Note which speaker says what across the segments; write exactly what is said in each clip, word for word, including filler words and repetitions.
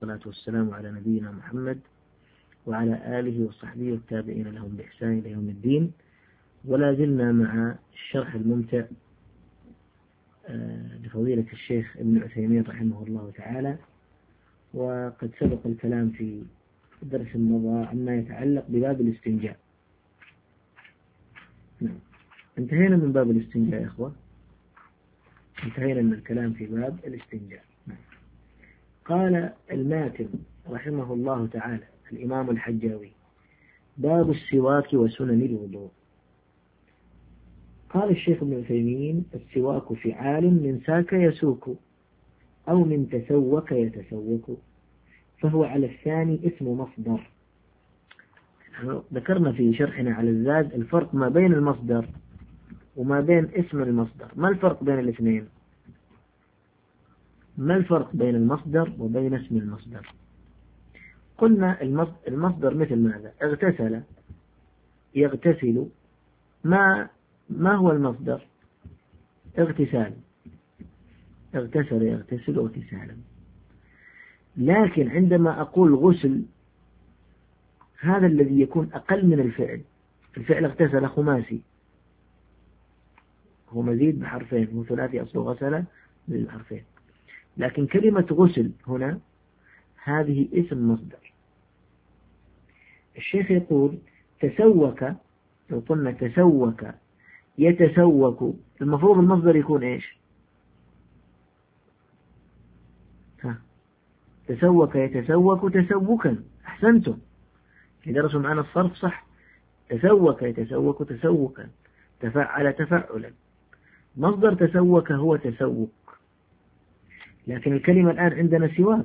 Speaker 1: والصلاة والسلام على نبينا محمد وعلى آله وصحبه والتابعين لهم بإحسان إلى يوم الدين. ولا زلنا مع الشرح الممتع لفضيلة الشيخ ابن عثيمين رحمه الله تعالى. وقد سبق الكلام في الدرس الماضي عما يتعلق بباب الاستنجاء. نعم. انتهينا من باب الاستنجاء يا إخوة، انتهينا من الكلام في باب الاستنجاء. نعم. قال الماتن رحمه الله تعالى الإمام الحجاوي: باب السواك وسنن الوضوء. قال الشيخ ابن عثيمين: السواك فعال من ساك يسوك أو من تسوك يتسوك، فهو على الثاني اسم مصدر. ذكرنا في شرحنا على الزاد الفرق ما بين المصدر وما بين اسم المصدر. ما الفرق بين الاثنين؟ ما الفرق بين المصدر وبين اسم المصدر؟ قلنا المصدر مثل ماذا؟ اغتسل يغتسل. ما ما هو المصدر؟ اغتسال. اغتسل يغتسل اغتسالا. لكن عندما أقول غسل، هذا الذي يكون أقل من الفعل. الفعل اغتسل خماسي، هو مزيد بحرفين، هو ثلاثي أصله غسل بالحرفين. لكن كلمة غسل هنا هذه اسم مصدر. الشيخ يقول تسوك، لو قلنا تسوك يتسوك، المفروض المصدر يكون ايش؟ ها، تسوك يتسوك تسوكا. احسنتم، درسوا معنا الصرف صح. تسوك يتسوك تسوكا، تفعل تفعلا. مصدر تسوك هو تسوك. لكن الكلمة الآن عندنا سواك.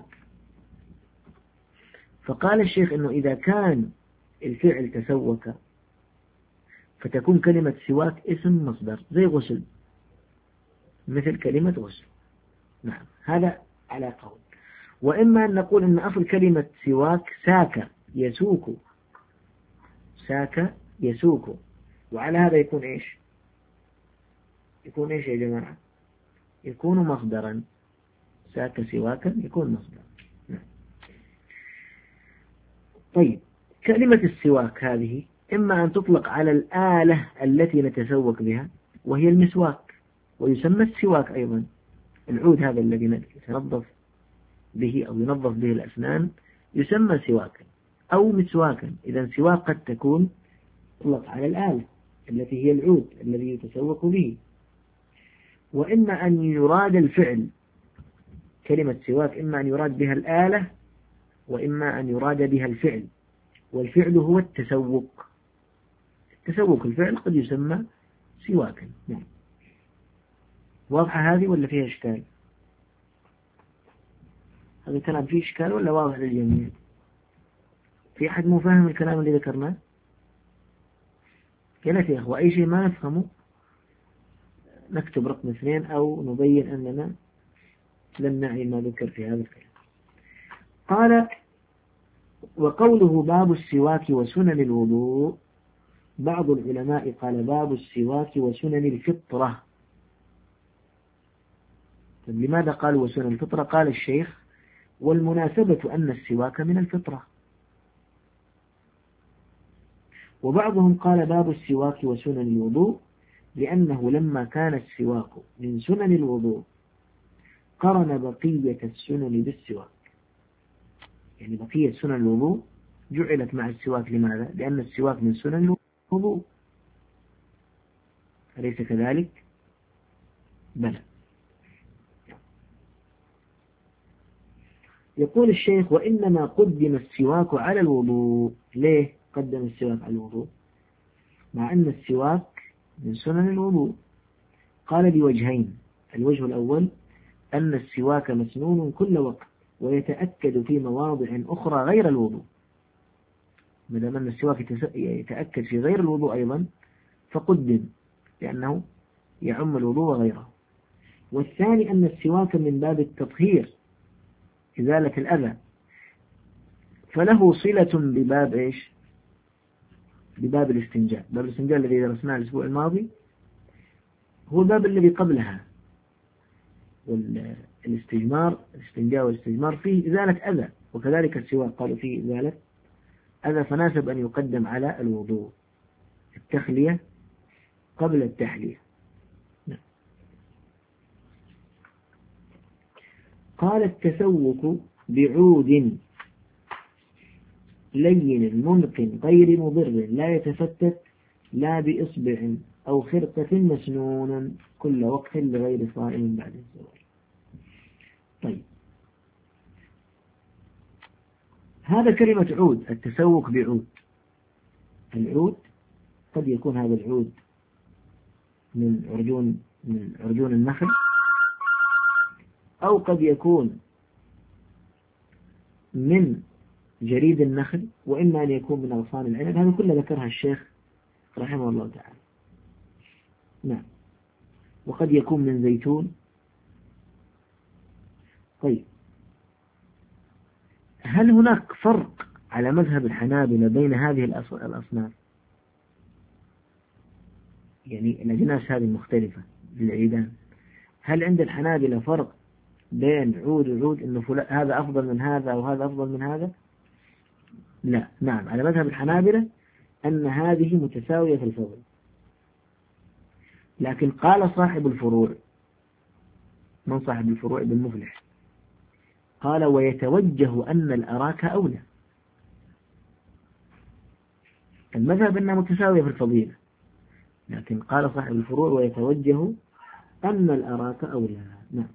Speaker 1: فقال الشيخ إنه إذا كان الفعل تسوك فتكون كلمة سواك اسم مصدر زي غسل، مثل كلمة غسل. نعم، هذا على قول. وإما أن نقول إن أصل كلمة سواك ساك يسوك، ساك يسوك، وعلى هذا يكون إيش؟ يكون إيش يا جماعة؟ يكون مصدرا. ساك سواكا يكون مصدر. نعم. طيب، كلمة السواك هذه إما أن تطلق على الآلة التي نتسوك بها وهي المسواك، ويسمى السواك أيضا. العود هذا الذي نتنظف به أو ينظف به الأسنان يسمى سواكا أو مسواكا. إذا سواك قد تكون تطلق على الآلة التي هي العود الذي يتسوك به. وإما أن يراد الفعل، كلمة سواك إما أن يراد بها الآلة وإما أن يراد بها الفعل، والفعل هو التسوك. التسوك الفعل قد يسمى سواكا. نعم. واضحة هذه ولا فيها إشكال؟ هذا الكلام فيه إشكال ولا واضح للجميع؟ في أحد مو فاهم الكلام اللي ذكرناه؟ قلت يا أخوة أي شيء ما نفهمه نكتب رقم اثنين أو نبين أننا لم نعي ما ذكر في هذا الكلام. قال: وقوله باب السواك وسنن الوضوء، بعض العلماء قال باب السواك وسنن الفطرة. طيب لماذا قالوا وسنن الفطرة؟ قال الشيخ: والمناسبة أن السواك من الفطرة. وبعضهم قال باب السواك وسنن الوضوء، لأنه لما كان السواك من سنن الوضوء قرن بقية السنن بالسواك. يعني بقية سنن الوضوء جعلت مع السواك. لماذا؟ لأن السواك من سنن الوضوء، أليس كذلك؟ بلى. يقول الشيخ: وإنما قدم السواك على الوضوء. ليه قدم السواك على الوضوء مع أن السواك من سنن الوضوء؟ قال بوجهين. الوجه الأول أن السواك مسنون كل وقت ويتأكد في مواضع أخرى غير الوضوء. ما دام أن السواك يتأكد في غير الوضوء أيضا فقدم، لأنه يعم الوضوء وغيره. والثاني أن السواك من باب التطهير، إزالة الأذى، فله صلة بباب إيش؟ بباب الاستنجاء. باب الاستنجاء الذي درسناه الأسبوع الماضي هو الباب الذي قبلها. والاستجمار، الاستنجاء والاستجمار فيه إزالة أذى وكذلك السواك قالوا فيه إزالة هذا، فناسب أن يقدم على الوضوء التخلية قبل التحلية. قال التسوك بعود لين ممكن غير مضر لا يتفتت لا بإصبع أو خرقة مسنون كل وقت لغير صائم بعد الزوال. طيب، هذا كلمة عود، التسوك بعود. العود قد يكون هذا العود من عرجون من عرجون النخل، أو قد يكون من جريد النخل، وإما أن يكون من أغصان العنب. هذا كله ذكرها الشيخ رحمه الله تعالى. نعم، وقد يكون من زيتون. طيب، هل هناك فرق على مذهب الحنابلة بين هذه الأصناف؟ يعني الأجناس هذه المختلفة للعيدان، هل عند الحنابلة فرق بين عود وعود إنه هذا أفضل من هذا أو هذا أفضل من هذا؟ لا. نعم، على مذهب الحنابلة أن هذه متساوية في الفضل، لكن قال صاحب الفروع، من صاحب الفروع ابن مفلح، قال ويتوجه أن الأراك أولى. المذهب أنها متساوية في الفضيلة، لكن قال صاحب الفروع ويتوجه أن الأراك أولى. نعم.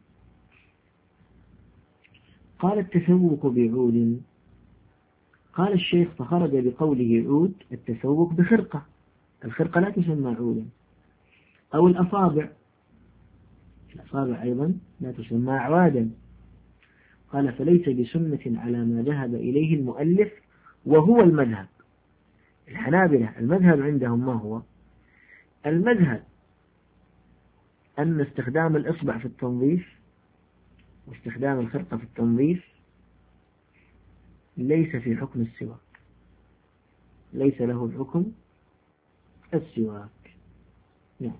Speaker 1: قال التسوق بعود، قال الشيخ فخرج بقوله عود التسوق بخرقة، الخرقة لا تسمى عودا، أو الأصابع، الأصابع أيضا لا تسمى أعوادا. قال فليس بسنة على ما ذهب إليه المؤلف وهو المذهب. الحنابلة المذهب عندهم ما هو؟ المذهب أن استخدام الإصبع في التنظيف واستخدام الخرقة في التنظيف ليس في حكم السواك، ليس له حكم السواك. نعم.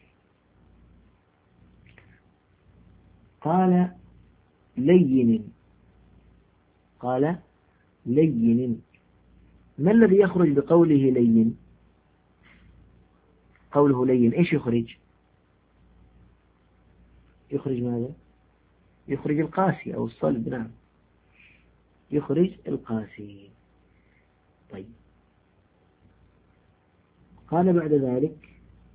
Speaker 1: قال لين، قال لين، ما الذي يخرج بقوله لين؟ قوله لين إيش يخرج؟ يخرج ماذا؟ يخرج القاسي أو الصلب. نعم، يخرج القاسي. طيب، قال بعد ذلك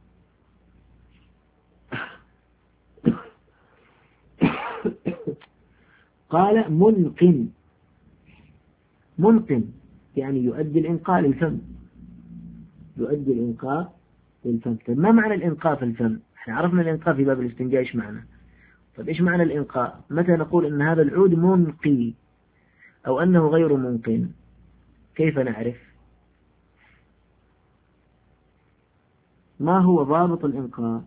Speaker 1: قال منقن، منقن يعني يؤدي الإنقاء للفم، يؤدي الإنقاء للفم. طيب، ما معنى الإنقاء في الفم؟ احنا عرفنا الإنقاء في باب الاستنجاء إيش معنى. طيب، إيش معنى الإنقاء؟ متى نقول إن هذا العود منقي أو أنه غير منقن؟ كيف نعرف؟ ما هو ضابط الإنقاء؟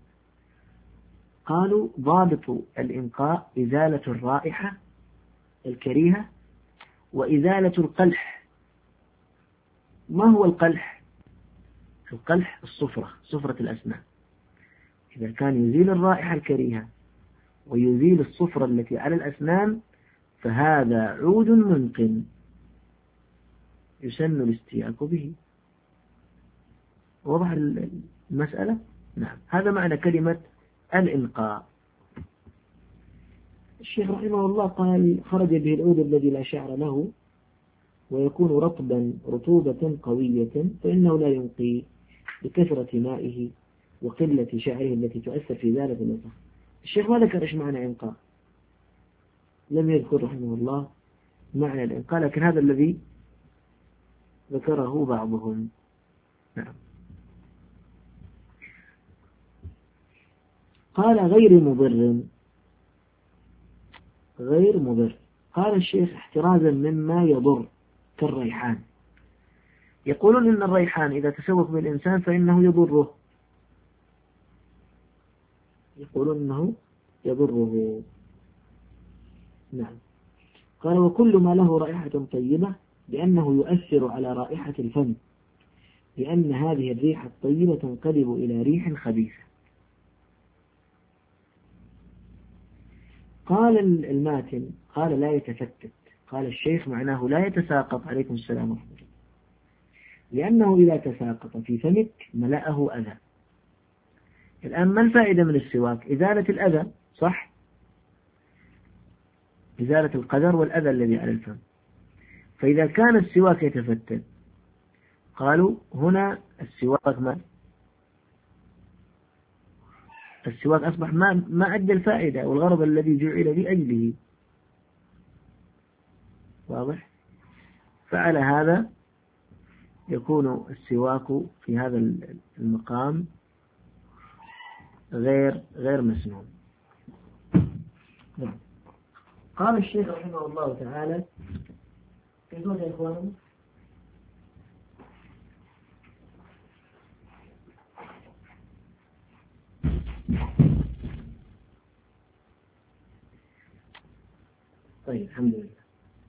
Speaker 1: قالوا ضابط الإنقاء إزالة الرائحة الكريهة وإزالة القلح. ما هو القلح؟ القلح الصفرة، صفرة الأسنان. إذا كان يزيل الرائحة الكريهة ويزيل الصفرة التي على الأسنان فهذا عود منقن يسن الاستياك به. وضح المسألة؟ نعم، هذا معنى كلمة الإنقاء. الشيخ رحمه الله قال خرج به العود الذي لا شعر له ويكون رطبا رطوبة قوية فإنه لا ينقي بكثرة مائه وقلة شعره التي تؤثر في ذلك الوسخ. الشيخ ما ذكر إيش معنى إنقاء، لم يذكر رحمه الله معنى الإنقاء، لكن هذا الذي ذكره بعضهم. نعم. قال غير مضر، غير مضر. قال الشيخ احترازا مما يضر كالريحان. يقولون إن الريحان إذا تسوق بالإنسان فإنه يضره، يقولون إنه يضره. نعم. قال وكل ما له رائحة طيبة لأنه يؤثر على رائحة الفم، لأن هذه الريحة الطيبة تنقلب إلى ريح خبيثة. قال الماتن قال لا يتفتت، قال الشيخ معناه لا يتساقط، عليكم السلام ورحمة الله، لأنه إذا تساقط في فمك ملأه أذى. الآن ما الفائدة من السواك؟ إزالة الأذى، صح؟ إزالة القدر والأذى الذي على الفم. فإذا كان السواك يتفتت قالوا هنا السواك ما السواك أصبح ما ما أدى الفائدة والغرض الذي جعل لأجله. واضح؟ فعلى هذا يكون السواك في هذا المقام غير غير مسنون. نعم. قال الشيخ رحمه الله تعالى كيف يا إخواننا؟ طيب الحمد لله.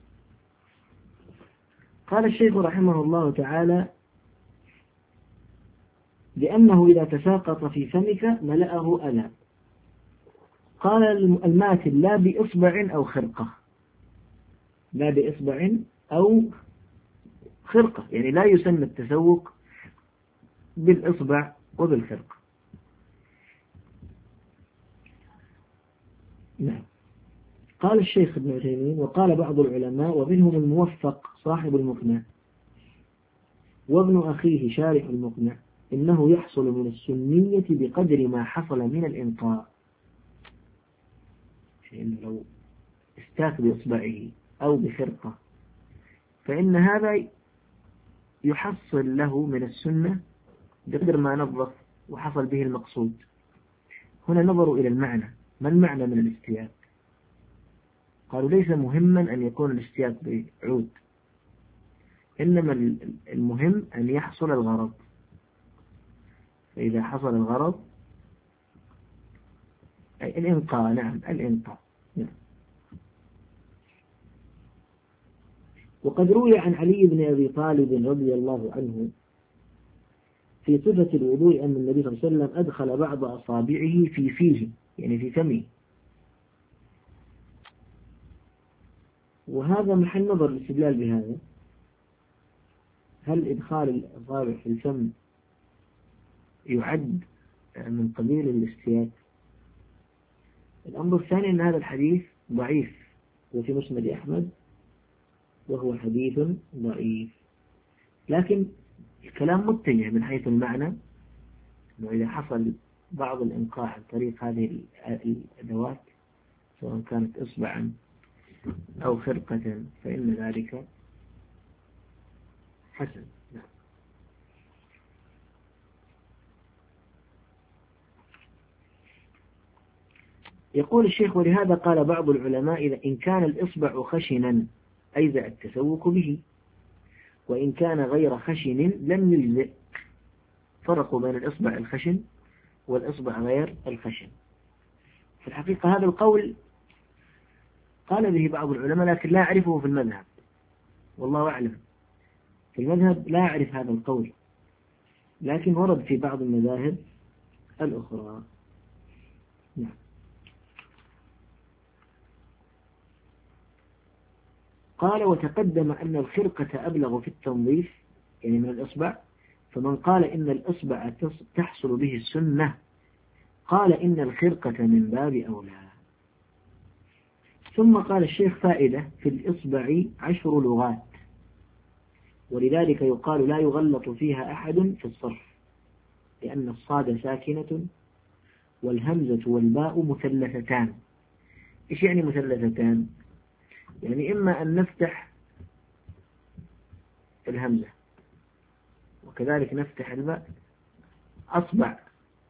Speaker 1: قال الشيخ رحمه الله تعالى لأنه إذا تساقط في فمك ملأه أذى. قال الماتن لا بإصبع أو خرقة، لا بإصبع أو خرقة، يعني لا يسمى التسوق بالإصبع وبالخرقة. نعم. قال الشيخ ابن عثيمين وقال بعض العلماء ومنهم الموفق صاحب المقنع وابن أخيه شارح المقنع إنه يحصل من السنية بقدر ما حصل من الإنقاء، إنه لو استاك بإصبعه أو بخرقة فإن هذا يحصل له من السنة بقدر ما نظف وحصل به المقصود. هنا نظروا إلى المعنى، ما المعنى من الاستياك؟ قالوا ليس مهما أن يكون الاستياك بعود، إنما المهم أن يحصل الغرض، فإذا حصل الغرض أي الإنقاء. نعم الإنقاء. نعم. وقد روي عن علي بن أبي طالب رضي الله عنه في صفة الوضوء أن النبي صلى الله عليه وسلم أدخل بعض أصابعه في فيه، يعني في فمه، وهذا محل نظر الاستدلال بهذا. هل إدخال الأصابع في الفم يعد من قبيل الاستياك؟ الأمر الثاني أن هذا الحديث ضعيف وفي مسند أحمد وهو حديث ضعيف، لكن الكلام متجه من حيث المعنى، أنه إذا حصل بعض الإنقاء عن طريق هذه الأدوات سواء كانت إصبعا أو خرقة فإن ذلك حسن. نعم. يقول الشيخ ولهذا قال بعض العلماء إذا إن كان الإصبع خشنا أجزأ التسوك به، وإن كان غير خشن لم يجزئ. فرقوا بين الإصبع الخشن والإصبع غير الخشن. في الحقيقة هذا القول قال به بعض العلماء لكن لا أعرفه في المذهب، والله أعلم. في المذهب لا أعرف هذا القول، لكن ورد في بعض المذاهب الأخرى. نعم. قال وتقدم أن الخرقة أبلغ في التنظيف، يعني من الإصبع، فمن قال إن الإصبع تحصل به السنة قال إن الخرقة من باب أولى. ثم قال الشيخ فائدة في الإصبع عشر لغات، ولذلك يقال لا يغلط فيها أحد في الصرف، لأن الصاد ساكنة والهمزة والباء مثلثتان. إيش يعني مثلثتان؟ يعني إما أن نفتح الهمزة وكذلك نفتح الباء أصبع،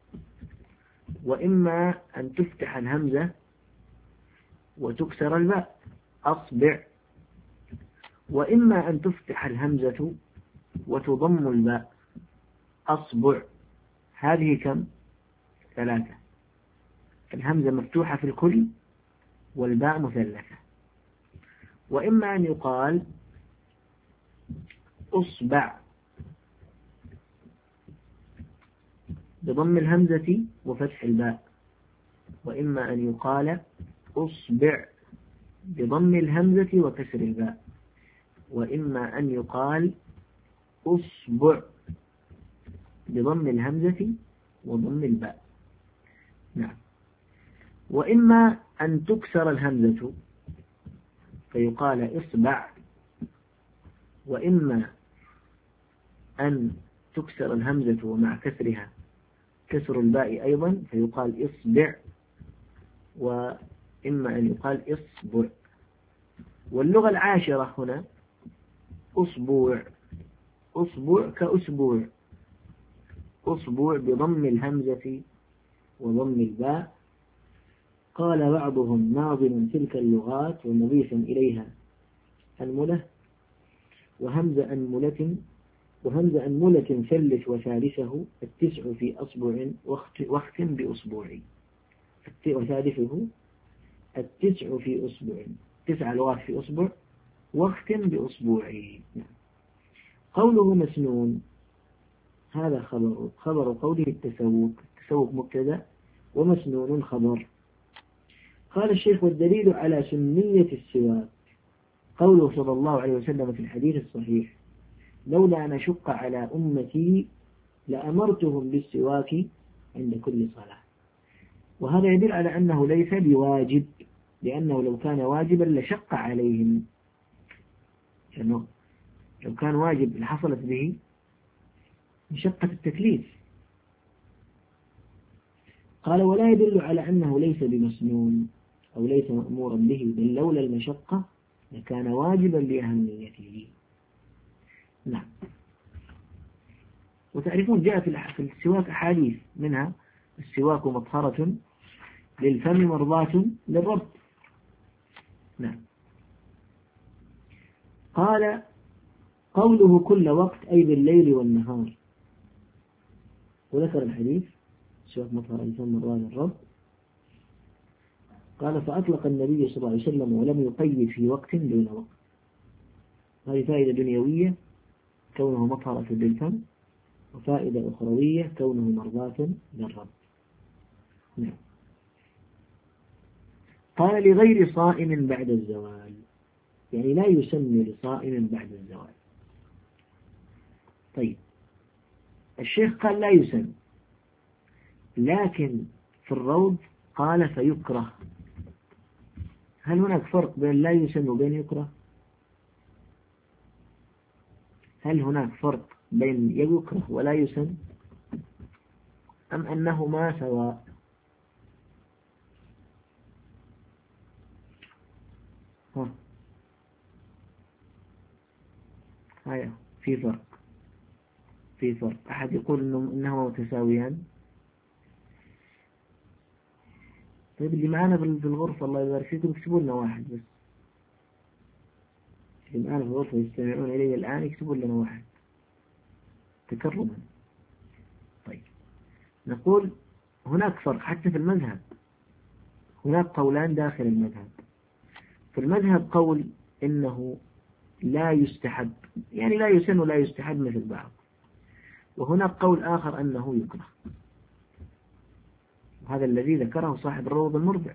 Speaker 1: وإما أن تفتح الهمزة وتكسر الباء أصبع، وإما أن تفتح الهمزة وتضم الباء أصبع. هذه كم؟ ثلاثة. الهمزة مفتوحة في الكل والباء مثلثة. وإما أن يقال أصبع بضم الهمزة وفتح الباء، وإما أن يقال أصبع بضم الهمزة وكسر الباء، وإما أن يقال أصبع بضم الهمزة وضم الباء. نعم. وإما أن تكسر الهمزة فيقال إصبع، وإما أن تكسر الهمزة ومع كسرها كسر الباء أيضا فيقال إصبع، وإما أن يقال إصبع. واللغة العاشرة هنا أصبوع، أصبوع كأسبوع، أصبوع بضم الهمزة وضم الباء. قال بعضهم ناظم تلك اللغات ومضيفا إليها أنملة وهمز أنملة وهمز أنملة ثلث وثالثه التسع في أصبع واختم بأصبوع، وثالثه التسع في أصبع، تسع لغات في أصبع واختم بأصبوع. قوله مسنون هذا خبر خبر قوله التسوق، التسوق مبتدأ ومسنون خبر. قال الشيخ والدليل على سنية السواك قوله صلى الله عليه وسلم في الحديث الصحيح لولا أن أشق على أمتي لأمرتهم بالسواك عند كل صلاة. وهذا يدل على أنه ليس بواجب، لأنه لو كان واجبا لشق عليهم، لأنه لو كان واجب لحصلت به مشقة التكليف. قال ولا يدل على أنه ليس بمسنون أو ليس مأمورا به، بل لولا المشقة لكان واجبا لأهميته. نعم. وتعرفون جاء في السواك أحاديث، منها السواك مطهرة للفم مرضاة للرب. نعم. قال قوله كل وقت أي بالليل والنهار، وذكر الحديث السواك مطهرة للفم مرضاة للرب. قال فأطلق النبي صلى الله عليه وسلم ولم يقيد في وقت دون وقت. هذه فائدة دنيوية كونه مطهرة للفم، وفائدة أخروية كونه مرضاة للرب. نعم. قال لغير صائم بعد الزوال، يعني لا يسمى لصائم بعد الزوال. طيب الشيخ قال لا يسمى، لكن في الروض قال فيكره. هل هناك فرق بين لا يسمى وبين يكره؟ هل هناك فرق بين يكره ولا يسمى، أم أنهما سواء؟ ها هيا في فرق، في فرق. أحد يقول إنه إنهما متساويان؟ طيب اللي معانا في الغرفة الله يبارك فيكم اكتبوا لنا واحد بس، اللي معانا في الغرفة يستمعون إلي الآن يكتبوا لنا واحد تكرما. طيب نقول هناك فرق حتى في المذهب، هناك قولان داخل المذهب. في المذهب قول إنه لا يستحب، يعني لا يسن ولا يستحب مثل بعض، وهناك قول آخر أنه يكره، وهذا الذي ذكره صاحب الروض المربع.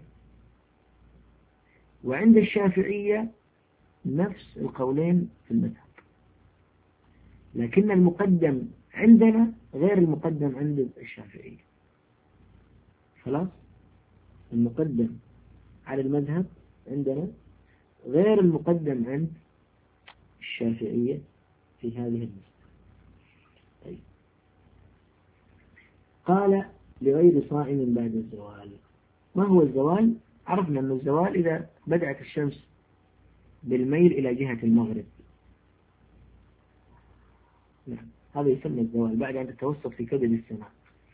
Speaker 1: وعند الشافعية نفس القولين في المذهب، لكن المقدم عندنا غير المقدم عند الشافعية. خلاص، المقدم على المذهب عندنا غير المقدم عند الشافعية في هذه المسألة. طيب. قال لغير صائم بعد الزوال. ما هو الزوال؟ عرفنا أن الزوال إذا بدأت الشمس بالميل إلى جهة المغرب، نعم هذا يسمى الزوال بعد أن تتوسط في كبد السماء.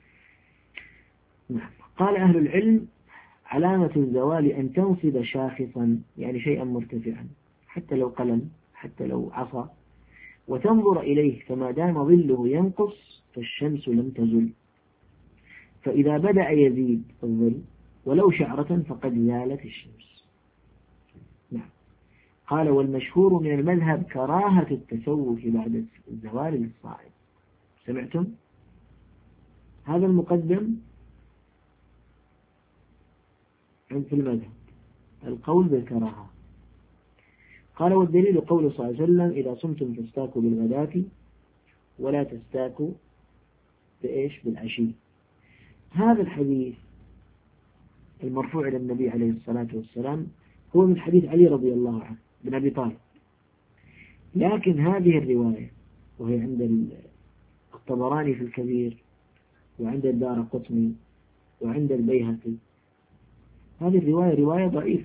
Speaker 1: نعم. قال أهل العلم علامة الزوال أن تنصب شاخصا، يعني شيئا مرتفعا حتى لو قلم حتى لو عصا، وتنظر إليه، فما دام ظله ينقص فالشمس لم تزل، فإذا بدأ يزيد الظل ولو شعرة فقد زالت الشمس. نعم. قال والمشهور من المذهب كراهة التسوق بعد الزوال للصائم. سمعتم؟ هذا المقدم عند في المذهب القول بالكراهة، قال والدليل قول صلى الله عليه وسلم إذا صمتم فاستاكوا بالغداة ولا تستاكوا بإيش بالعشي. هذا الحديث المرفوع إلى النبي عليه الصلاة والسلام هو من حديث علي رضي الله عنه بن أبي طالب، لكن هذه الرواية وهي عند الطبراني في الكبير وعند الدارقطني وعند البيهقي، هذه الرواية رواية ضعيفة.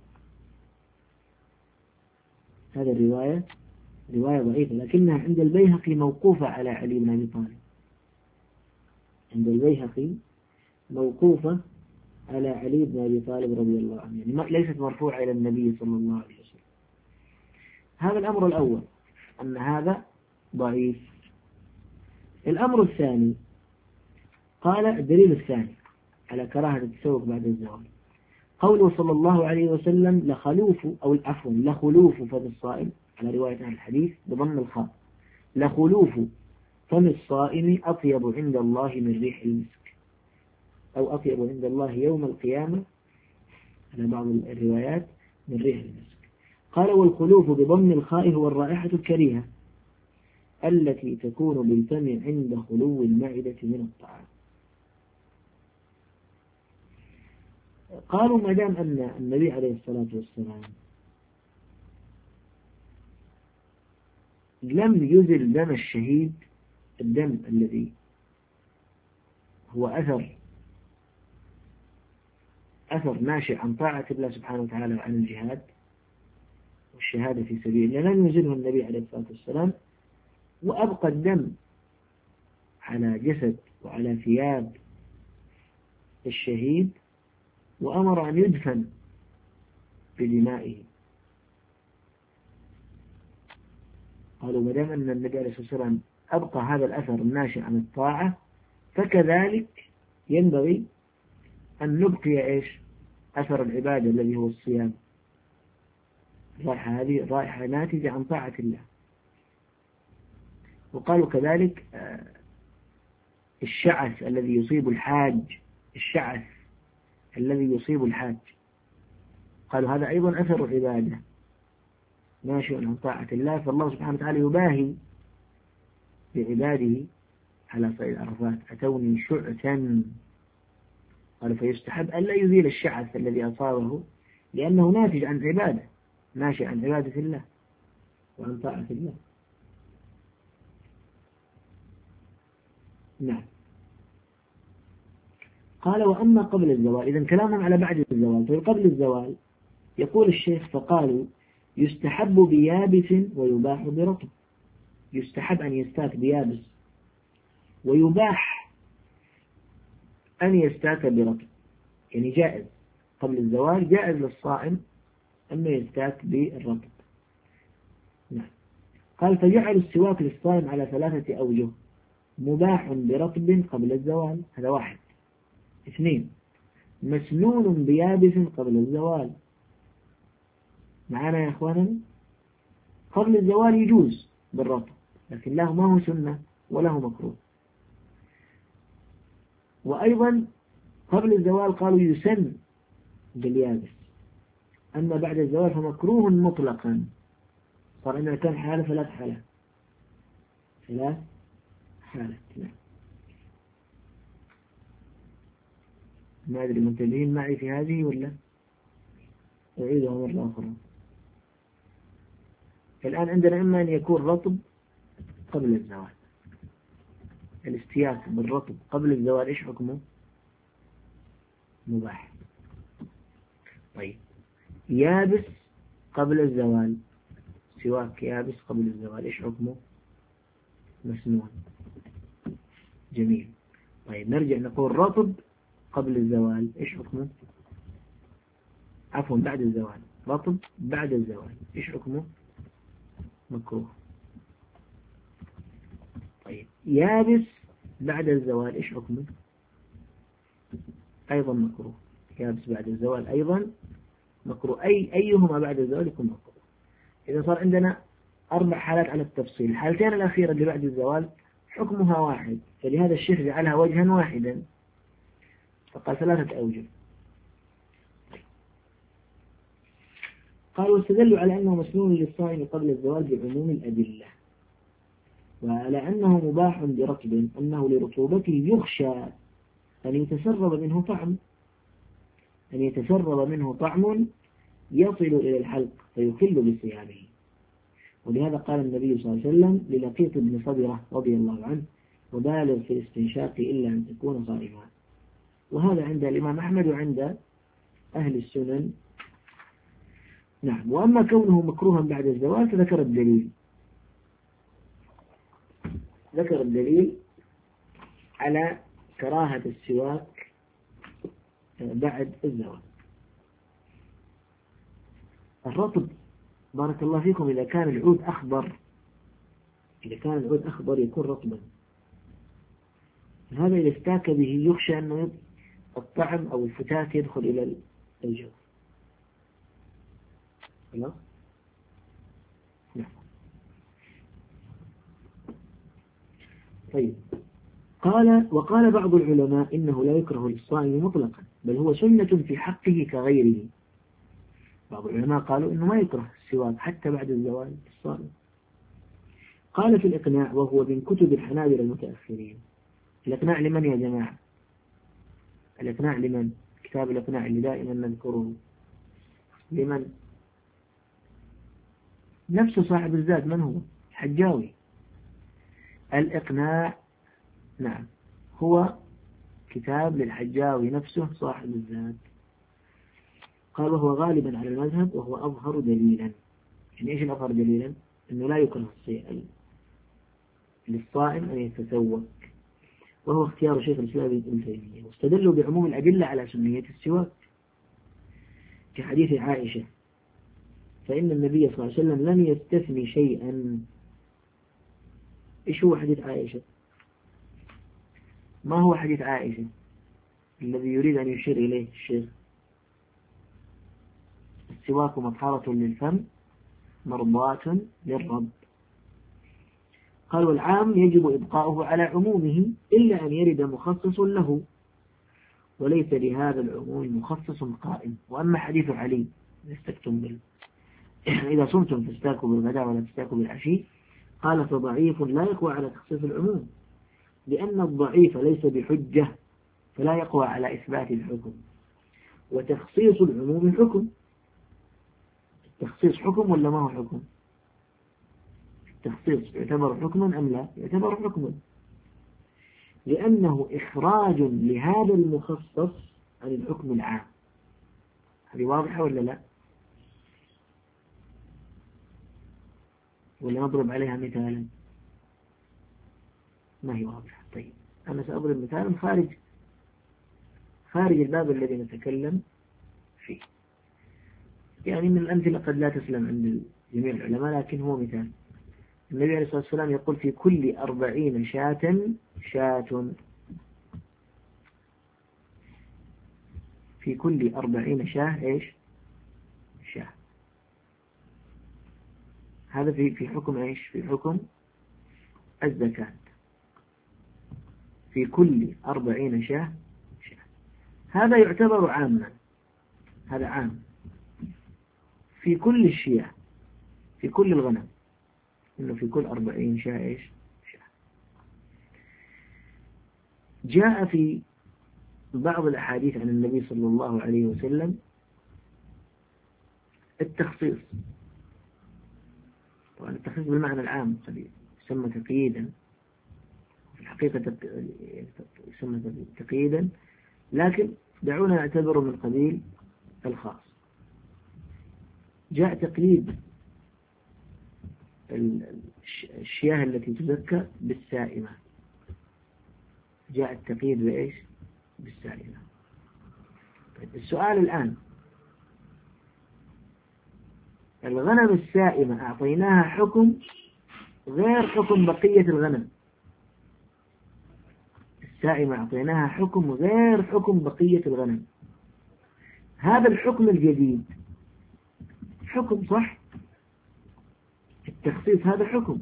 Speaker 1: هذه الرواية رواية ضعيفة، لكنها عند البيهقي موقوفة على علي بن أبي طالب. عند البيهقي موقوفة على علي بن أبي طالب رضي الله عنه، يعني ليست مرفوعة إلى النبي صلى الله عليه وسلم. هذا الأمر الأول، أن هذا ضعيف. الأمر الثاني، قال الدليل الثاني على كراهة التسوق بعد الزوال قوله صلى الله عليه وسلم لخلوف أو عفوا لخلوف فم الصائم، على رواية أهل الحديث بضم الخاء، لخلوف فم الصائم أطيب عند الله من ريح المسك، أو أطيب عند الله يوم القيامة على بعض الروايات من ريح المسك. قال والخلوف بضم الخاء هو الرائحة الكريهة التي تكون بالفم عند خلو المعدة من الطعام. قالوا ما دام أن النبي عليه الصلاة والسلام لم يزل دم الشهيد، الدم الذي هو أثر أثر ناشئ عن طاعة الله سبحانه وتعالى وعن الجهاد والشهادة في سبيل الله، لم يزله النبي عليه الصلاة والسلام، وأبقى الدم على جسد وعلى ثياب الشهيد، وأمر أن يدفن بدمائه. قالوا ما دام أن النبي عليه الصلاة والسلام أبقى هذا الأثر الناشئ عن الطاعة، فكذلك ينبغي أن نبقي إيش أثر العبادة الذي هو الصيام. الرائحة هذه رائحة ناتجة عن طاعة الله. وقالوا كذلك الشعث الذي يصيب الحاج، الشعث الذي يصيب الحاج، قالوا هذا أيضا أثر عبادة ناشئ عن طاعة الله، فالله سبحانه وتعالى يباهي بعباده على صعيد عرفات أتوني شعثا. قالوا فيستحب أن لا يزيل الشعث الذي أصابه، لأنه ناتج عن عبادة، ناشئ عن عبادة الله وعن طاعة الله. نعم. قال وأما قبل الزوال، إذن كلامهم على بعد الزوال. طيب قبل الزوال يقول الشيخ فقالوا يستحب بيابس ويباح برطب. يستحب أن يستاك بيابس، ويباح أن يستاك برطب، يعني جائز قبل الزوال، جائز للصائم أنه يستاك بالرطب. نعم. قال فجعل السواك للصائم على ثلاثة أوجه: مباح برطب قبل الزوال، هذا واحد. اثنين، مسنون بيابس قبل الزوال. معنا يا أخوانا؟ قبل الزوال يجوز بالرطب، لكن له ما هو سنة وله مكروه. وأيضا قبل الزوال قالوا يسن باليابس، أما بعد الزوال فمكروه مطلقا. صار إنه كان حالة ثلاث حالات، ثلاث حالات. ما أدري منتبهين معي في هذه ولا أعيدها مرة أخرى؟ الآن عندنا إما أن يكون رطب قبل الزوال، الاستياك بالرطب قبل الزوال إيش حكمه؟ مباح. طيب يابس قبل الزوال، سواك يابس قبل الزوال إيش حكمه؟ مسنون. جميل. طيب نرجع نقول رطب قبل الزوال إيش حكمه؟ عفوا بعد الزوال، رطب بعد الزوال إيش حكمه؟ مكروه. طيب يابس بعد الزوال إيش حكمه؟ أيضا مكروه. يابس بعد الزوال أيضا مكروه، أي أيهما بعد الزوال يكون مكروه. إذا صار عندنا أربع حالات على التفصيل. الحالتين الأخيرة اللي بعد الزوال حكمها واحد، فلهذا الشيخ جعلها وجها واحدا فقال ثلاثة أوجه. قال واستدلوا على أنه مسنون للصائم قبل الزوال بعموم الأدلة، وعلى أنه مباح برطب أنه لرطوبته يخشى أن يتسرب منه طعم أن يتسرب منه طعم يصل إلى الحلق فيخل بصيامه. ولهذا قال النبي صلى الله عليه وسلم للقيط بن صبرة رضي الله عنه: وبالغ في الاستنشاق إلا أن تكون صائما. وهذا عند الإمام أحمد وعند أهل السنن. نعم. وأما كونه مكروها بعد الزوال فذكر الدليل ذكر الدليل على كراهة السواك بعد الزوال. الرطب بارك الله فيكم إذا كان العود أخضر إذا كان العود أخضر يكون رطبا، هذا إذا استاك به يخشى أنه الطعم أو الفتات يدخل إلى الجو. خلاص؟ نعم. طيب. قال وقال بعض العلماء إنه لا يكره للصائم مطلقا، بل هو سنة في حقه كغيره. بعض العلماء قالوا إنه ما يكره السواك حتى بعد الزوال الصائم. قال في الإقناع، وهو من كتب الحنابلة المتأخرين. الإقناع لمن يا جماعة؟ الإقناع لمن؟ كتاب الإقناع اللي دائما نذكره لمن؟ نفسه صاحب الزاد. من هو؟ الحجاوي. الإقناع نعم هو كتاب للحجاوي نفسه صاحب الزاد. قال وهو غالبا على المذهب وهو أظهر دليلا. يعني إيش الأظهر دليلا؟ أنه لا يكره للصائم أن يتسوك، وهو اختيار شيخ الإسلام ابن تيمية. واستدلوا بعموم الأدلة على سنية السواك في حديث عائشة: فإن النبي صلى الله عليه وسلم لم يستثني شيئا. إيش هو حديث عائشة؟ ما هو حديث عائشة الذي يريد أن يشير إليه الشيخ؟ السواك مطهرة للفم مرضاة للرب. قال والعام يجب إبقاؤه على عمومه إلا أن يرد مخصص له، وليس لهذا العموم مخصص قائم. وأما حديث علي استكتم بال إذا صمتم فاستاكوا بالغداء ولا تستاكوا بالعشي، قال فضعيف لا يقوى على تخصيص العموم، لأن الضعيف ليس بحجة فلا يقوى على إثبات الحكم، وتخصيص العموم حكم. التخصيص حكم ولا ما هو حكم؟ التخصيص يعتبر حكما أم لا؟ يعتبر حكما، لأنه إخراج لهذا المخصص عن الحكم العام. هذه واضحة ولا لا؟ ولا نضرب عليها مثالا؟ ما هي واضحة. طيب أنا سأضرب مثالا خارج خارج الباب الذي نتكلم فيه، يعني من الأمثلة قد لا تسلم عند جميع العلماء، لكن هو مثال. النبي عليه الصلاة والسلام يقول في كل أربعين شاة شاة في كل أربعين شاة إيش؟ شاة. هذا في في حكم إيش؟ في حكم الزكاة. في كل أربعين شاة شاة، هذا يعتبر عاما، هذا عام في كل الشياه، في كل الغنم، إنه في كل أربعين شاة إيش؟ شاة. جاء في بعض الأحاديث عن النبي صلى الله عليه وسلم التخصيص. طبعا التخصيص بالمعنى العام قد يسمى تقييدا، في الحقيقة يسمى تقييدا، لكن دعونا نعتبره من قبيل الخاص. جاء تقييد الشياه التي تزكى بالسائمة، جاء التقييد بإيش؟ بالسائمة. السؤال الآن، الغنم السائمة أعطيناها حكم غير حكم بقية الغنم. السائمة أعطيناها حكم غير حكم بقية الغنم. هذا الحكم الجديد حكم صح؟ التخصيص هذا حكم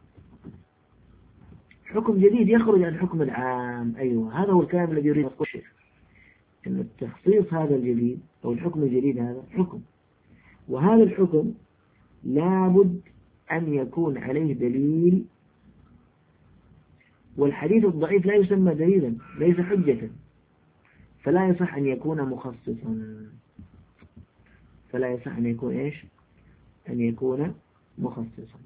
Speaker 1: حكم جديد يخرج عن الحكم العام. أيوة، هذا هو الكلام الذي يريد الشيخ، أن التخصيص هذا الجديد أو الحكم الجديد هذا حكم، وهذا الحكم لابد أن يكون عليه دليل، والحديث الضعيف لا يسمى دليلا، ليس حجة، فلا يصح أن يكون مخصصا، فلا يصح أن يكون إيش أن يكون مخصصا.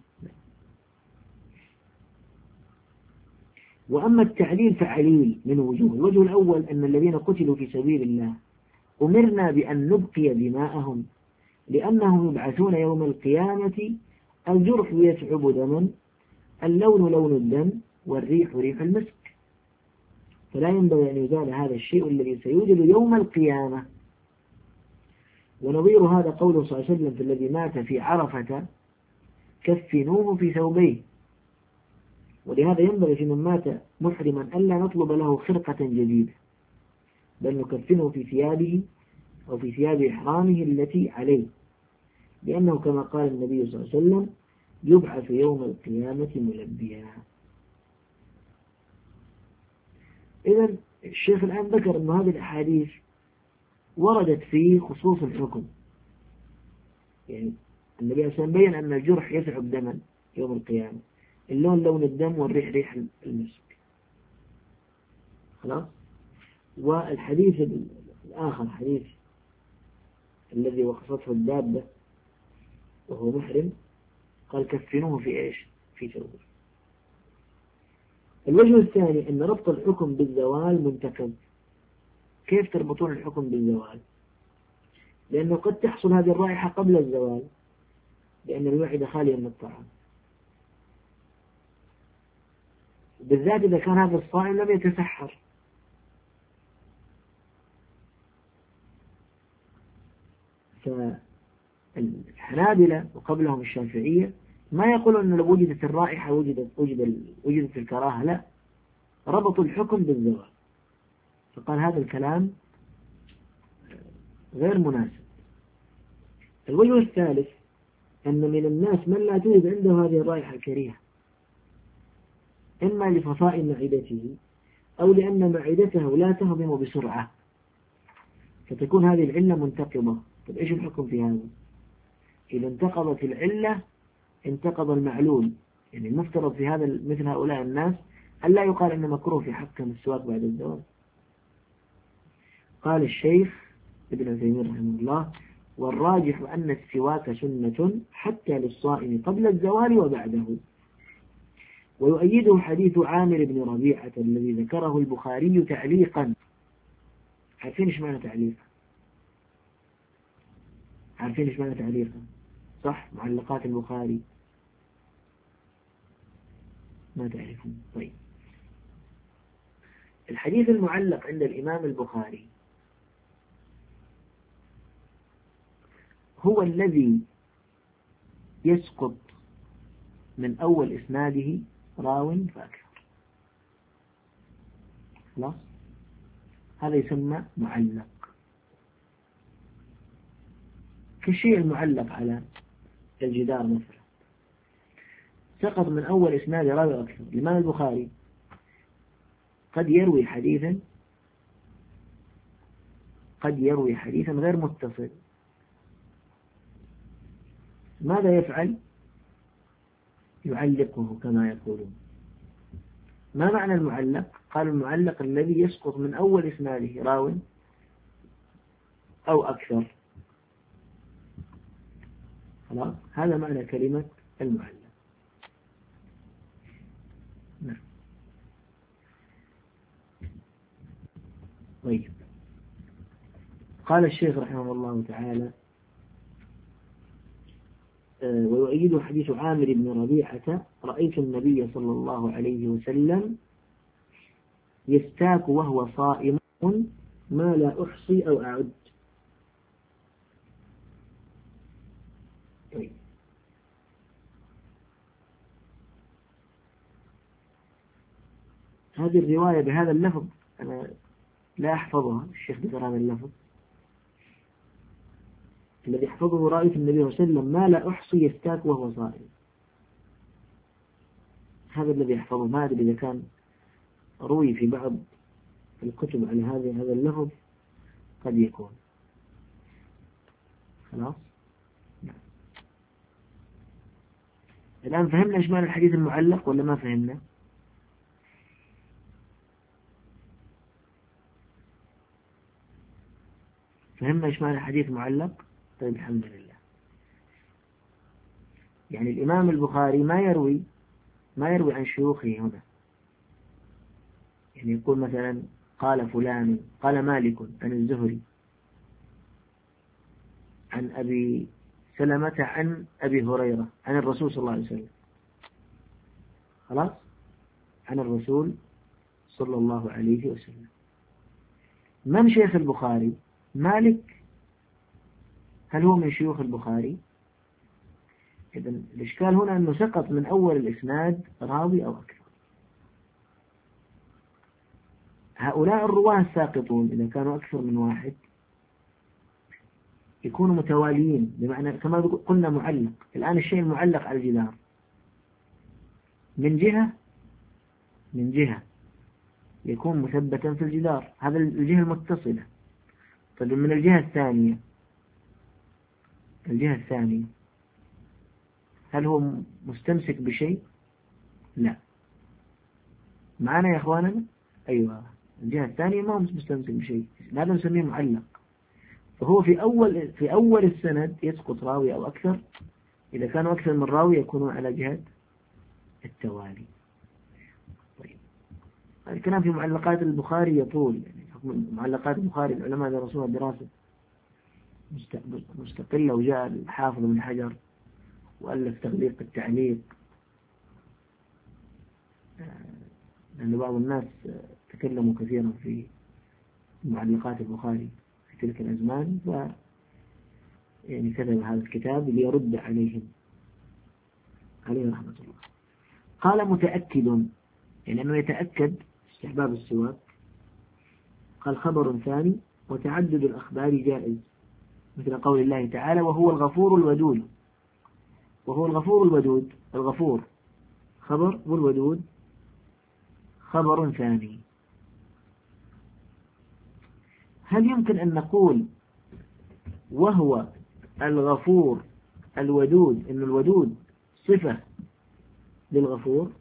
Speaker 1: وأما التعليل فعليل من وجوه. الوجه الأول أن الذين قتلوا في سبيل الله أمرنا بأن نبقي دماءهم لأنهم يبعثون يوم القيامة الجرح يسعب دما، اللون لون الدم، والريح ريح المسك، فلا ينبغي أن يزال هذا الشيء الذي سيوجد يوم القيامة. ونظير هذا قوله صلى الله عليه وسلم في الذي مات في عرفة كفنوه في ثوبيه. ولهذا ينبغي في من مات محرما ألا نطلب له خرقة جديدة، بل نكفنه في ثيابه أو في ثياب إحرامه التي عليه، لأنه كما قال النبي صلى الله عليه وسلم يبعث يوم القيامة ملبيا. إذن الشيخ الآن ذكر أن هذه الأحاديث وردت في خصوص الحكم، يعني النبي صلى الله عليه وسلم بين أن الجرح يسعب دما يوم القيامة، اللون لون الدم، والريح ريح المسك. خلاص. والحديث الآخر حديث الذي وقفته الدابة وهو محرم قال كفنوه في إيش في ثوبه. الوجه الثاني أن ربط الحكم بالزوال منتقد. كيف تربطون الحكم بالزوال؟ لأنه قد تحصل هذه الرائحة قبل الزوال، لأن المعدة خالية من الطعام، بالذات إذا كان هذا الصائم لم يتسحر. فالحنابلة وقبلهم الشافعية ما يقولون أن لو وجدت الرائحة وجدت, وجدت, وجدت الكراهة، لا، ربطوا الحكم بالزوال، فقال هذا الكلام غير مناسب. الوجه الثالث أن من الناس من لا توجد عنده هذه الرائحة الكريهة، إما لصفاء معدته أو لأن معدته لا تهضم بسرعة، فتكون هذه العلة منتقضة. طيب إيش الحكم في هذا؟ إذا انتقضت العلة انتقض المعلول. يعني المفترض في هذا مثل هؤلاء الناس أن لا يقال أن مكروه في حقهم السواك بعد الزواج. قال الشيخ ابن عثيمين رحمه الله: والراجح أن السواك سنة حتى للصائم قبل الزوال وبعده. ويؤيده حديث عامر بن ربيعة الذي ذكره البخاري تعليقا. عارفين إيش معنى تعليقا؟ عارفين إيش معنى تعليقا؟ صح؟ معلقات البخاري ما تعرفون. طيب، الحديث المعلق عند الإمام البخاري هو الذي يسقط من أول إسناده راو فأكثر. خلاص، هذا يسمى معلق، كالشيء المعلق على الجدار مثلا، سقط من أول إسناد راوي أكثر. الإمام البخاري قد يروي حديثا قد يروي حديثا غير متصل، ماذا يفعل؟ يعلقه كما يقولون. ما معنى المعلق؟ قال المعلق الذي يسقط من أول إسناده راو أو أكثر. خلاص، هذا معنى كلمة المعلق. نعم. طيب، قال الشيخ رحمه الله تعالى: ويؤيد حديث عامر بن ربيعة: رأيت النبي صلى الله عليه وسلم يستاك وهو صائم ما لا أحصي أو أعد. طيب، هذه الرواية بهذا اللفظ أنا لا أحفظها. الشيخ ذكر هذا اللفظ الذي يحفظه: رأيت النبي صلى الله عليه وسلم ما لا أحصي يستاك وهو صائم. هذا الذي يحفظه. ما أدري إذا كان روي في بعض الكتب على هذا هذا اللفظ، قد يكون. خلاص. الآن فهمنا إيش معنى الحديث المعلق ولا ما فهمنا؟ فهمنا إيش معنى الحديث معلق؟ طيب الحمد لله. يعني الإمام البخاري ما يروي ما يروي عن شيوخه هنا، يعني يقول مثلا قال فلان قال مالك عن الزهري عن أبي سلمة عن أبي هريرة عن الرسول صلى الله عليه وسلم، خلاص، عن الرسول صلى الله عليه وسلم. من شيخ البخاري؟ مالك. هل هو من شيوخ البخاري؟ إذن الإشكال هنا أنه سقط من أول الإسناد راوي أو أكثر. هؤلاء الرواه الساقطون إذا كانوا أكثر من واحد يكونوا متواليين، بمعنى كما قلنا معلق. الآن الشيء المعلق على الجدار من جهة من جهة يكون مثبتا في الجدار، هذا الجهة المتصلة. طيب من الجهة الثانية الجهة الثانية هل هو مستمسك بشيء؟ لا. معنا يا أخواننا؟ أيوة، الجهة الثانية ما هو مستمسك بشيء، هذا نسميه معلق. فهو في أول في أول السند يسقط راوي أو أكثر، إذا كانوا أكثر من راوي يكونون على جهة التوالي. طيب الكلام في معلقات البخاري يطول، يعني معلقات البخاري العلماء درسوها دراسة مستقلة، وجاء الحافظ بن حجر وألف تغليق التعليق، لأن بعض الناس تكلموا كثيرا في معلقات البخاري في تلك الأزمان، ف يعني كتب هذا الكتاب ليرد عليهم عليه رحمة الله. قال متأكد، يعني أنه يتأكد استحباب السواك. قال خبر ثاني وتعدد الأخبار جائز، مثل قول الله تعالى وهو الغفور الودود. وهو الغفور الودود، الغفور خبر والودود خبر ثاني. هل يمكن أن نقول وهو الغفور الودود إن الودود صفة للغفور؟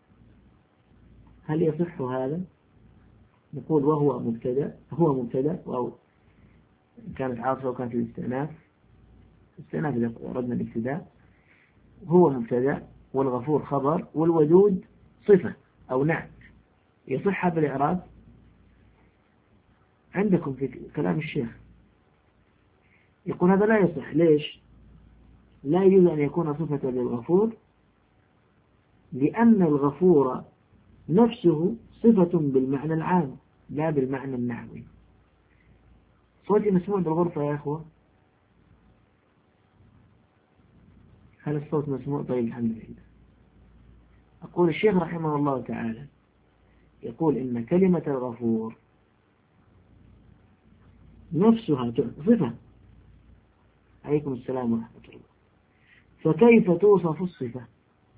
Speaker 1: هل يصح هذا؟ نقول وهو مبتدأ، هو مبتدأ، أو كانت عاطفة وكانت الاستئناف، الاستئناف إذا أردنا الابتداء، هو مبتدأ والغفور خبر والودود صفة أو نعت، يصح بالإعراب؟ عندكم في كلام الشيخ يقول هذا لا يصح. ليش؟ لا يجوز أن يكون صفة للغفور، لأن الغفور نفسه صفة بالمعنى العام لا بالمعنى النحوي. صوتي مسموع بالغرفة يا أخوة؟ هل الصوت مسموع؟ طيب الحمد لله. أقول الشيخ رحمه الله تعالى يقول إن كلمة الغفور نفسها صفة. عليكم السلام ورحمة الله. فكيف توصف الصفة؟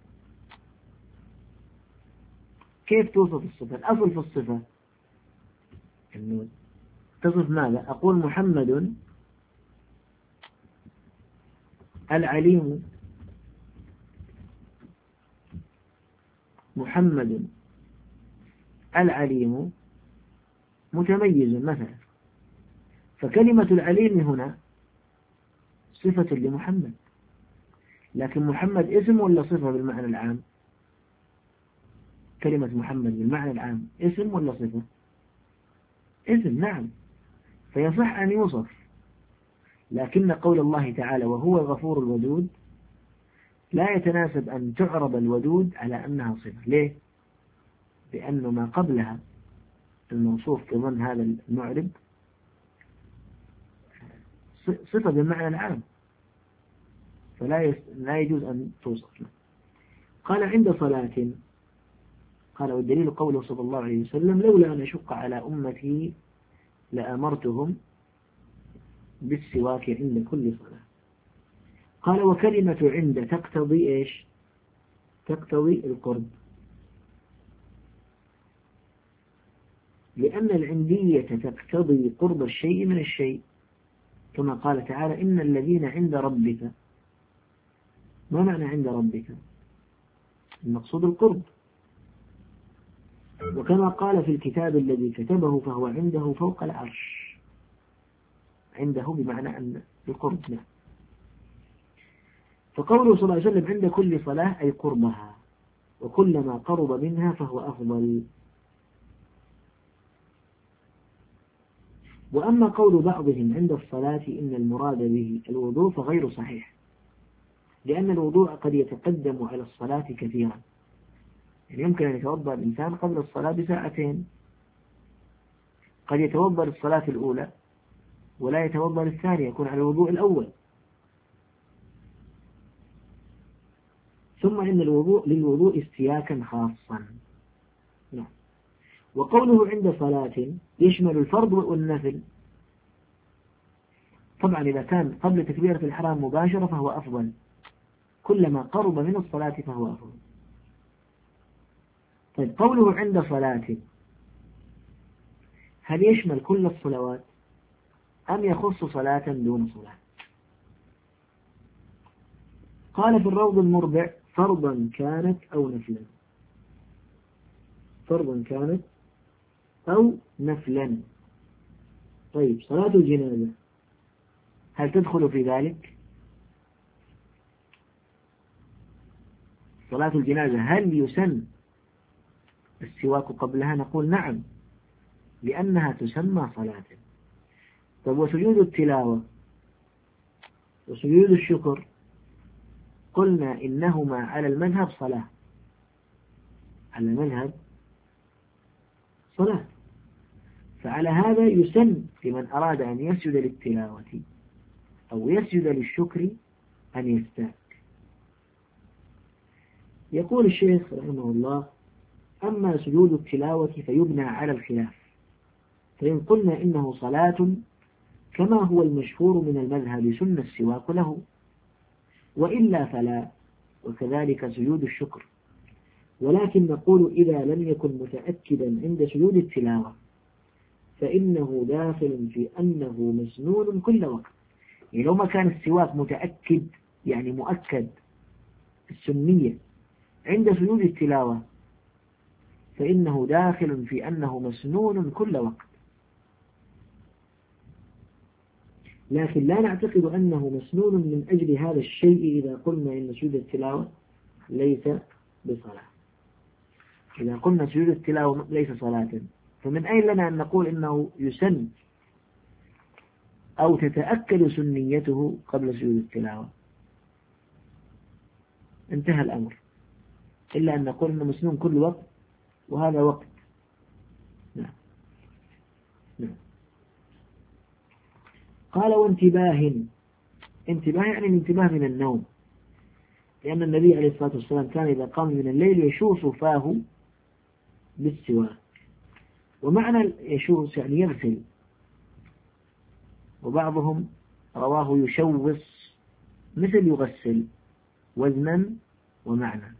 Speaker 1: كيف توصف الصفة؟ الأصل في الصفة إنه تصف ماذا؟ أقول محمد العليم، محمد العليم متميز مثلا، فكلمة العليم هنا صفة لمحمد، لكن محمد اسم ولا صفة بالمعنى العام؟ كلمة محمد بالمعنى العام اسم ولا صفة؟ اسم، نعم، فيصح أن يوصف. لكن قول الله تعالى وهو الغفور الودود لا يتناسب أن تعرب الودود على أنها صفة. ليه؟ لأنه ما قبلها الموصوف في ضمن هذا المعرب صفة بالمعنى العام، فلا يس... لا يجوز أن توصف. قال عند صلاة، قال والدليل قوله صلى الله عليه وسلم لولا أن أشق على أمتي لأمرتهم بالسواك عند كل صلاة. قال وكلمة عند تقتضي إيش؟ تقتضي القرب، لأن العندية تقتضي قرب الشيء من الشيء، كما قال تعالى إن الذين عند ربك. ما معنى عند ربك؟ المقصود القرب. وكما قال في الكتاب الذي كتبه فهو عنده فوق العرش، عنده بمعنى أن القرب. نعم. فقوله صلى الله عليه وسلم عند كل صلاة أي قربها، وكلما قرب منها فهو أفضل. وأما قول بعضهم عند الصلاة إن المراد به الوضوء فغير صحيح، لأن الوضوء قد يتقدم على الصلاة كثيرا، يعني يمكن أن يتوضأ الإنسان قبل الصلاة بساعتين، قد يتوضأ للصلاة الأولى ولا يتوضأ للثانية، يكون على الوضوء الأول. ثم إن الوضوء للوضوء استياكا خاصا. نعم. وقوله عند صلاة يشمل الفرض والنفل. طبعا إذا كان قبل تكبيرة الإحرام مباشرة فهو أفضل، كلما قرب من الصلاة فهو أفضل. طيب قوله عند صلاة هل يشمل كل الصلوات أم يخص صلاة دون صلاة؟ قال في الروض المربع فرضا كانت أو نفلا، فرضا كانت أو نفلا. طيب صلاة الجنازة هل تدخل في ذلك؟ صلاة الجنازة هل يسن السواك قبلها؟ نقول نعم، لأنها تسمى صلاة. طيب وسجود التلاوة وسجود الشكر قلنا إنهما على المذهب صلاة، على المذهب صلاة، فعلى هذا يسن لمن أراد أن يسجد للتلاوة أو يسجد للشكر أن يستاك. يقول الشيخ رحمه الله: أما سجود التلاوة فيبنى على الخلاف، فإن قلنا إنه صلاة كما هو المشهور من المذهب سن السواك له، وإلا فلا، وكذلك سجود الشكر. ولكن نقول إذا لم يكن متأكدا عند سجود التلاوة فإنه داخل في أنه مسنون كل وقت. يعني لو ما كان السواك متأكد، يعني مؤكد السنية عند سجود التلاوة، فإنه داخل في أنه مسنون كل وقت. لكن لا نعتقد أنه مسنون من أجل هذا الشيء إذا قلنا إن سجود التلاوة ليس بصلاة. إذا قلنا سجود التلاوة ليس صلاة، فمن أين لنا أن نقول إنه يسن أو تتأكد سنيته قبل سجود التلاوة؟ انتهى الأمر، إلا أن نقول إنه مسنون كل وقت، وهذا وقت. نعم. نعم. قال: وانتباه. انتباه يعني الانتباه من النوم، لأن النبي عليه الصلاة والسلام كان إذا قام من الليل يشوص فاه بالسواك. ومعنى يشوص يعني يغسل، وبعضهم رواه يشوص مثل يغسل وزنا ومعنى،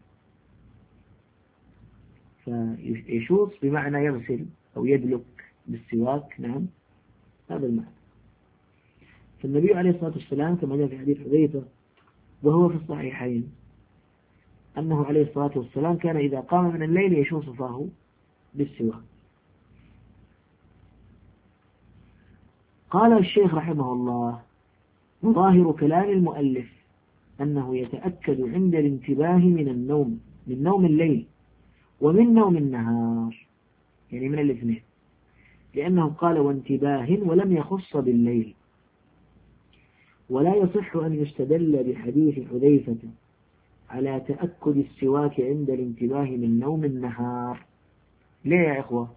Speaker 1: فيشوص بمعنى يغسل أو يدلك بالسواك. نعم، هذا المعنى. فالنبي عليه الصلاة والسلام كما جاء في حديث حذيفة وهو في الصحيحين أنه عليه الصلاة والسلام كان إذا قام من الليل يشوص فاه بالسواك. قال الشيخ رحمه الله: ظاهر كلام المؤلف أنه يتأكد عند الانتباه من النوم، من نوم الليل ومن نوم النهار، يعني من الاثنين، لأنه قال وانتباه ولم يخص بالليل. ولا يصح أن يستدل بحديث حذيفة على تأكد السواك عند الانتباه من نوم النهار. ليه يا إخوة؟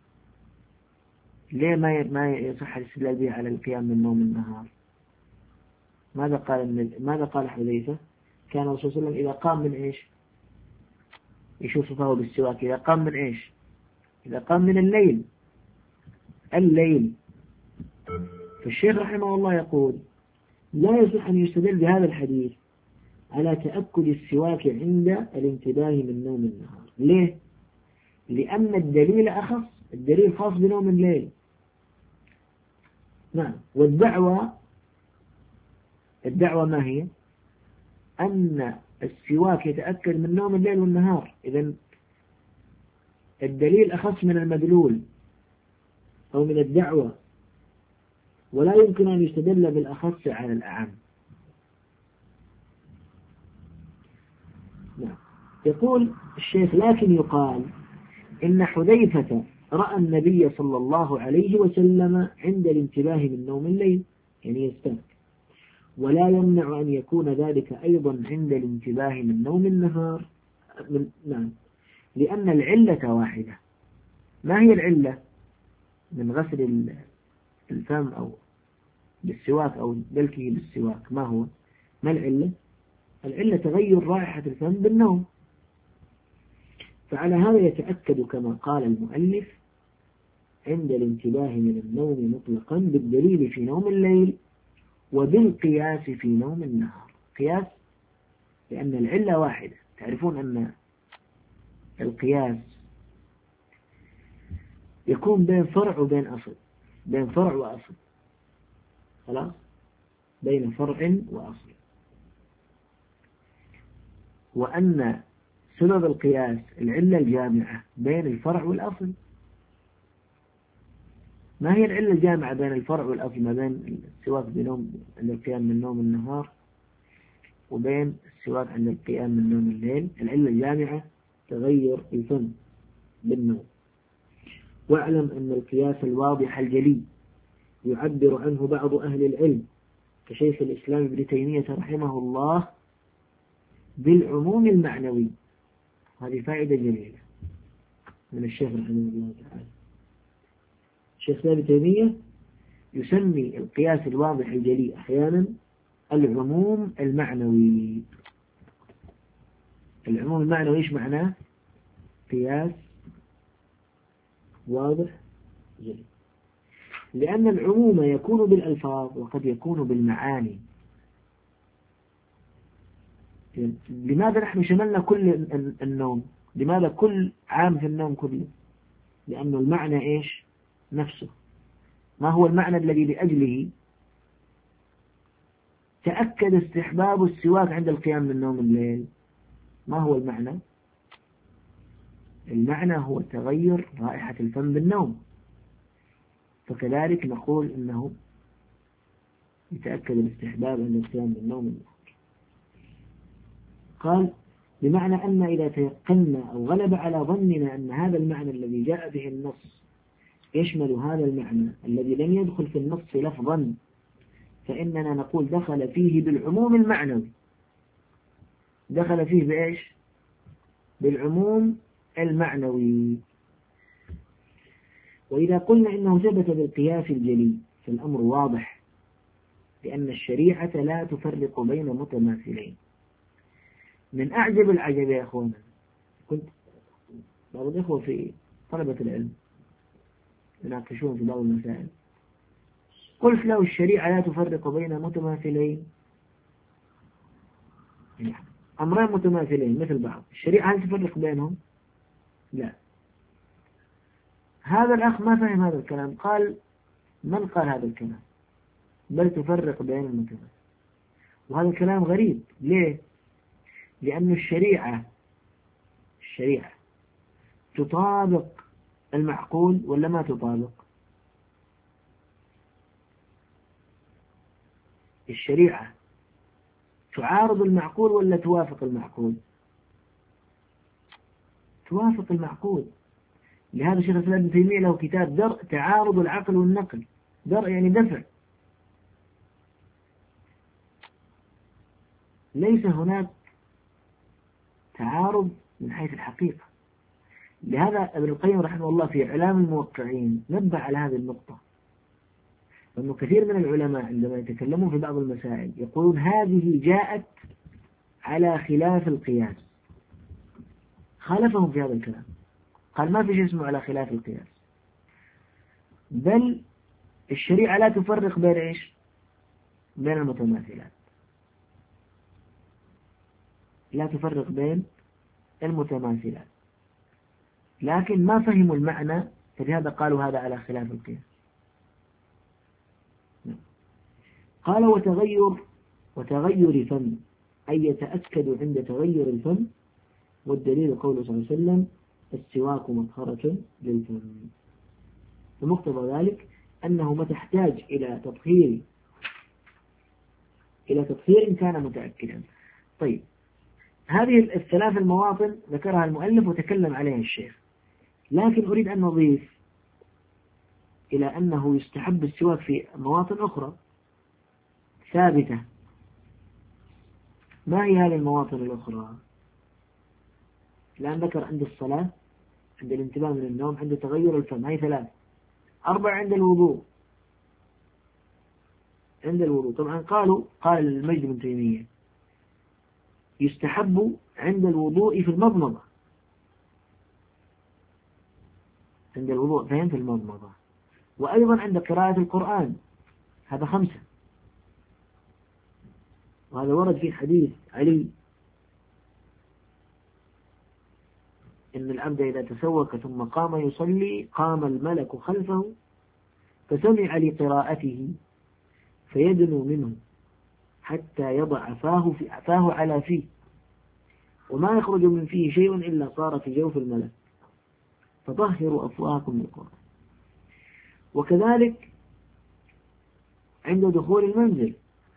Speaker 1: ليه ما ما يصح الاستدلال به على القيام من نوم النهار؟ ماذا قال ماذا قال حذيفة؟ كان الرسول صلى الله عليه وسلم إذا قام من إيش؟ يشوف فاه بالسواك. إذا قام من إيش؟ إذا قام من الليل الليل فالشيخ رحمه الله يقول لا يصح أن يستدل بهذا الحديث على تأكد السواك عند الانتباه من نوم النهار. ليه؟ لأن الدليل أخص، الدليل خاص بنوم الليل. نعم. والدعوة الدعوة ما هي؟ أن السواك يتأكد من نوم الليل والنهار، إذن الدليل أخص من المدلول أو من الدعوة، ولا يمكن أن يستدل بالأخص على الأعم. نعم. يقول الشيخ: لكن يقال إن حذيفة رأى النبي صلى الله عليه وسلم عند الانتباه من نوم الليل، يعني يستاك، ولا يمنع أن يكون ذلك أيضا عند الانتباه من نوم النهار. من نعم، لأن العلة واحدة. ما هي العلة من غسل الفم أو بالسواك أو دلكه بالسواك؟ ما هو ما العلة؟ العلة تغير رائحة الفم بالنوم. فعلى هذا يتأكد كما قال المؤلف عند الانتباه من النوم مطلقا بالدليل في نوم الليل وبالقياس في نوم النهار. قياس لأن العلة واحدة. تعرفون أن القياس يكون بين فرع وبين أصل، بين فرع وأصل، خلاص، بين فرع وأصل. وأن سبب القياس العلة الجامعة بين الفرع والأصل. ما هي العلة الجامعة بين الفرع والأصل، ما بين السواك بنوم عند القيام من نوم النهار وبين السواك عند القيام من نوم الليل؟ العلة الجامعة تغير الفم بالنوم. واعلم أن القياس الواضح الجلي يعبر عنه بعض أهل العلم كشيخ الإسلام ابن تيمية رحمه الله بالعموم المعنوي. هذه فائدة جميلة من الشيخ رحمه الله تعالى. الشيخ ابن تيمية يسمي القياس الواضح الجلي أحيانا العموم المعنوي. العموم المعنوي إيش معناه؟ قياس واضح جلي، لأن العموم يكون بالألفاظ وقد يكون بالمعاني. لماذا نحن شملنا كل النوم؟ لماذا كل عام في النوم كله؟ لأن المعنى إيش نفسه. ما هو المعنى الذي لأجله تأكد استحباب السواك عند القيام من نوم الليل؟ ما هو المعنى؟ المعنى هو تغير رائحة الفم بالنوم. فكذلك نقول إنه يتأكد الاستحباب عند القيام من نوم الليل. قال: بمعنى أن إذا تيقنا أو غلب على ظننا أن هذا المعنى الذي جاء به النص يشمل هذا المعنى الذي لم يدخل في النص لفظا، فإننا نقول دخل فيه بالعموم المعنوي. دخل فيه بإيش؟ بالعموم المعنوي. وإذا قلنا إنه ثبت بالقياس الجلي فالأمر واضح، لأن الشريعة لا تفرق بين متماثلين. من أعجب العجب يا أخوانا، كنت بعض الإخوة في طلبة العلم يناقشون في بعض المسائل، قلت له الشريعة لا تفرق بين متماثلين، يعني أمرين متماثلين مثل بعض، الشريعة هل تفرق بينهم؟ لا. هذا الأخ ما فهم هذا الكلام، قال: من قال هذا الكلام؟ بل تفرق بين المتماثلين. وهذا الكلام غريب. ليه؟ لأن الشريعة الشريعة تطابق المعقول ولا ما تطابق؟ الشريعة تعارض المعقول ولا توافق المعقول؟ توافق المعقول. لهذا شيخ الإسلام ابن تيمية له كتاب درء تعارض العقل والنقل. درء يعني دفع. ليس هناك تعارض من حيث الحقيقة. لهذا ابن القيم رحمه الله في إعلام الموقعين نبه على هذه النقطة، أنه كثير من العلماء عندما يتكلمون في بعض المسائل يقولون هذه جاءت على خلاف القياس. خالفهم في هذا الكلام، قال ما في شيء اسمه على خلاف القياس، بل الشريعة لا تفرق بين إيش؟ بين المتماثلات، لا تفرق بين المتماثلات، لكن ما فهموا المعنى فلهذا قالوا هذا على خلاف القياس. قال: وتغير وتغير فم أي يتأكد عند تغير الفم، والدليل قوله صلى الله عليه وسلم السواك مطهرة للفم. ومقتضى ذلك أنه ما تحتاج إلى تطهير إلى تطهير كان متأكدا. طيب، هذه الثلاث المواطن ذكرها المؤلف وتكلم عليها الشيخ، لكن أريد أن نضيف إلى أنه يستحب السواك في مواطن أخرى ثابتة. ما هي هذه المواطن الأخرى؟ الآن ذكر عند الصلاة، عند الانتباه من النوم، عند تغير الفم، هاي ثلاث. أربع عند الوضوء. عند الوضوء طبعا قالوا، قال المجد بن تيمية يستحب عند الوضوء في المضمضة. عند الوضوء فهم في المضمضة، وأيضا عند قراءة القرآن، هذا خمسة. وهذا ورد في حديث علي إن العبد إذا تسوك ثم قام يصلي قام الملك خلفه فسمع لقراءته فيدنو منه حتى يضع فاه, في فاه على فيه، وما يخرج من فيه شيء إلا صار في جوف الملك، فطهروا أفواهكم بالقرآن. وكذلك عند دخول المنزل،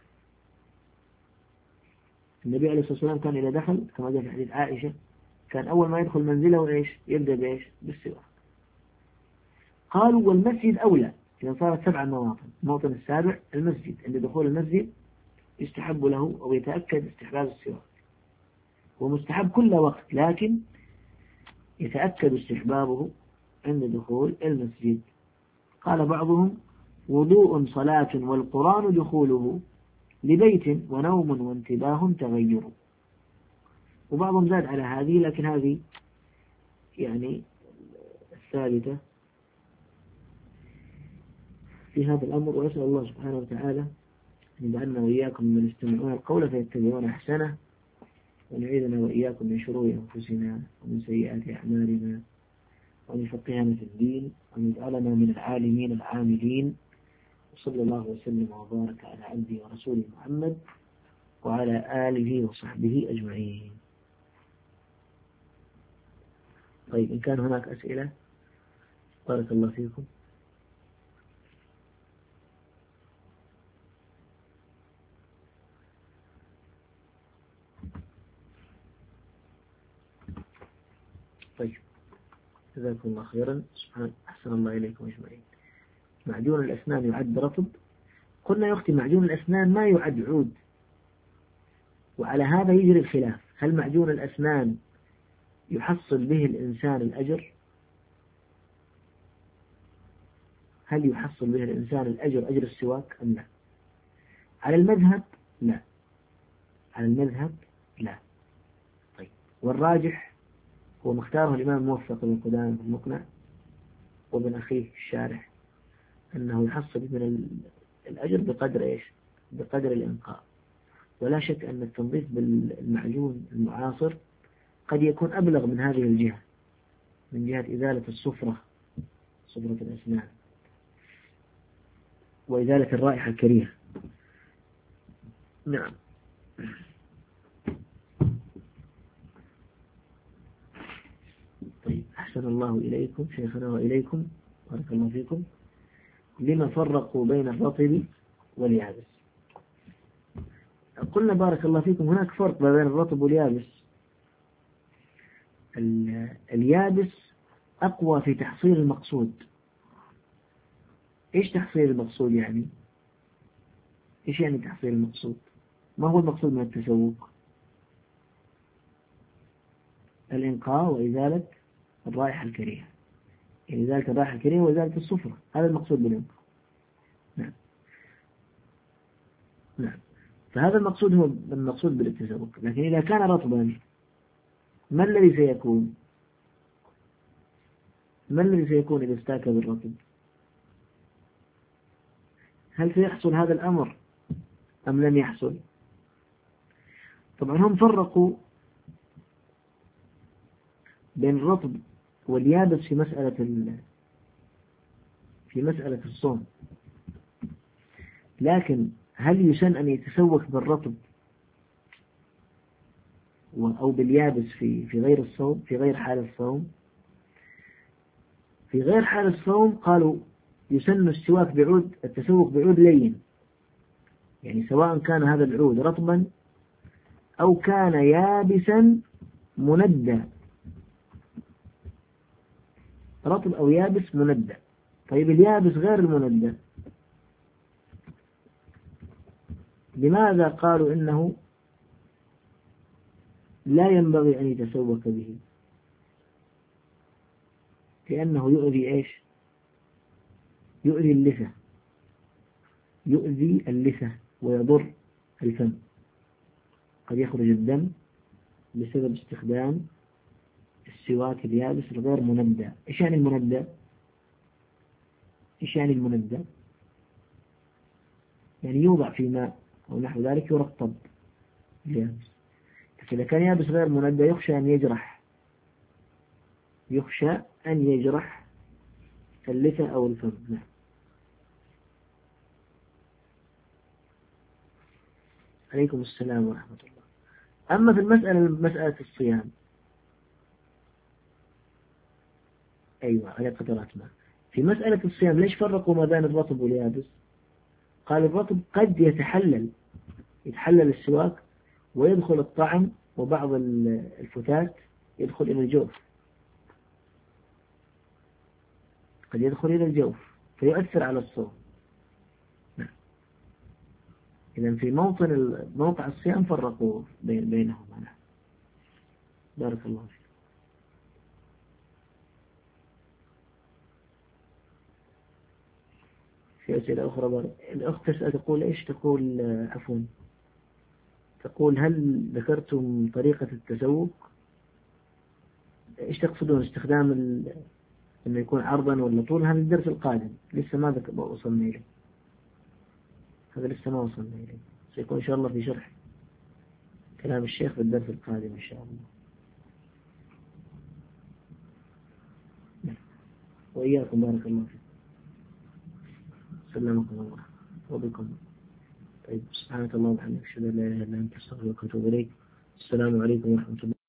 Speaker 1: النبي عليه الصلاة والسلام كان إذا دخل كما جاء في حديث عائشة كان أول ما يدخل منزله إيش؟ يبدأ بإيش؟ بالسواك. قالوا والمسجد أولى، إذا صارت سبع مواطن، الموطن السابع المسجد، عند دخول المسجد يستحب له أو يتأكد استحباب السواك، ومستحب كل وقت، لكن يتأكد استحبابه عند دخول المسجد. قال بعضهم وضوء صلاة والقرآن دخوله لبيت ونوم وانتباه تغير. وبعضهم زاد على هذه، لكن هذه يعني الثالثة في هذا الأمر. وأسأل الله سبحانه وتعالى أن يجعلنا وإياكم من يستمعون القول فيتبعون أحسنه، ونعيذنا وإياكم من شرور أنفسنا ومن سيئات أعمالنا، وأن يفقهنا في الدين، وأن يجعلنا من العالمين العاملين. وصلى الله وسلم وبارك على عبده ورسوله محمد وعلى آله وصحبه أجمعين. طيب، إن كان هناك أسئلة بارك الله فيكم. طيب، جزاكم الله خيرا. سبحان أحسن الله إليكم أجمعين. معجون الأسنان يعد رطب؟ قلنا يا أختي معجون الأسنان ما يعد عود، وعلى هذا يجري الخلاف. هل معجون الأسنان يحصل به الإنسان الأجر؟ هل يحصل به الإنسان الأجر أجر السواك أم لا؟ على المذهب لا، على المذهب لا. طيب، والراجح هو مختاره الإمام الموفق بن قدامة في المقنع وابن أخيه الشارح، أنه يحصل من الأجر بقدر إيش؟ بقدر الإنقاء. ولا شك أن التنظيف بالمعجون المعاصر قد يكون أبلغ من هذه الجهة، من جهة إزالة الصفرة، صفرة الأسنان، وإزالة الرائحة الكريهة. نعم. طيب، أحسن الله إليكم شيخنا وإليكم، بارك الله فيكم. لما فرقوا بين الرطب واليابس؟ قلنا بارك الله فيكم هناك فرق بين الرطب واليابس. اليابس أقوى في تحصيل المقصود. إيش تحصيل المقصود يعني؟ إيش يعني تحصيل المقصود؟ ما هو المقصود من التسوق؟ الإنقاء وإزالة الرائحة الكريهة، يعني إزالة الرائحة الكريهة وإزالة الصفرة، هذا المقصود بالإنقاء. نعم نعم، فهذا المقصود هو المقصود بالتسوق. لكن إذا كان رطبا ما الذي سيكون؟ ما الذي سيكون إذا استاك بالرطب؟ هل سيحصل هذا الأمر أم لم يحصل؟ طبعا هم فرقوا بين الرطب واليابس في مسألة في مسألة الصوم. لكن هل يسن أن يتسوك بالرطب أو باليابس في في غير الصوم، في غير حال الصوم. في غير حال الصوم قالوا يسن السواك بعود، التسوق بعود لين، يعني سواء كان هذا العود رطبا أو كان يابسا مندى، رطب أو يابس مندى. طيب اليابس غير المندى، لماذا قالوا إنه لا ينبغي أن يتسوك به؟ لأنه يؤذي إيش؟ يؤذي اللثة، يؤذي اللثة ويضر الفم، قد يخرج الدم بسبب استخدام السواك اليابس الغير مندى. إيش يعني المندى؟ إيش يعني المندى؟ يعني يوضع في ماء أو نحو ذلك يرطب اليابس. إذا كان يابس غير مندى يخشى أن يجرح، يخشى أن يجرح اللثة أو الفم. نعم. عليكم السلام ورحمة الله. أما في المسألة مسألة الصيام، أيوة على قدرات ما. في مسألة الصيام ليش فرقوا ما بين الرطب واليابس؟ قال الرطب قد يتحلل، يتحلل السواك ويدخل الطعم وبعض الفتات يدخل إلى الجوف، قد يدخل إلى الجوف فيؤثر على الصوم. إذا في موطن موقع الصيام فرقوا بين بينهما. بارك الله فيك. في أسئلة أخرى بارك. الأخت تسأل تقول إيش؟ تقول عفوا تقول هل ذكرتم طريقة التسوق؟ إيش تقصدون؟ استخدام ال... إنه يكون عرضا ولا طول؟ هذا الدرس القادم لسه ما ذك... وصلنا إليه، هذا لسه ما وصلنا إليه، سيكون إن شاء الله في شرح كلام الشيخ في الدرس القادم إن شاء الله. وإياكم بارك الله فيكم. سلمكم الله وبكم. طيب سبحانك اللهم وبحمدك أشهد أن لا إله إلا أنت أستغفرك وأتوب إليك. السلام عليكم ورحمة الله.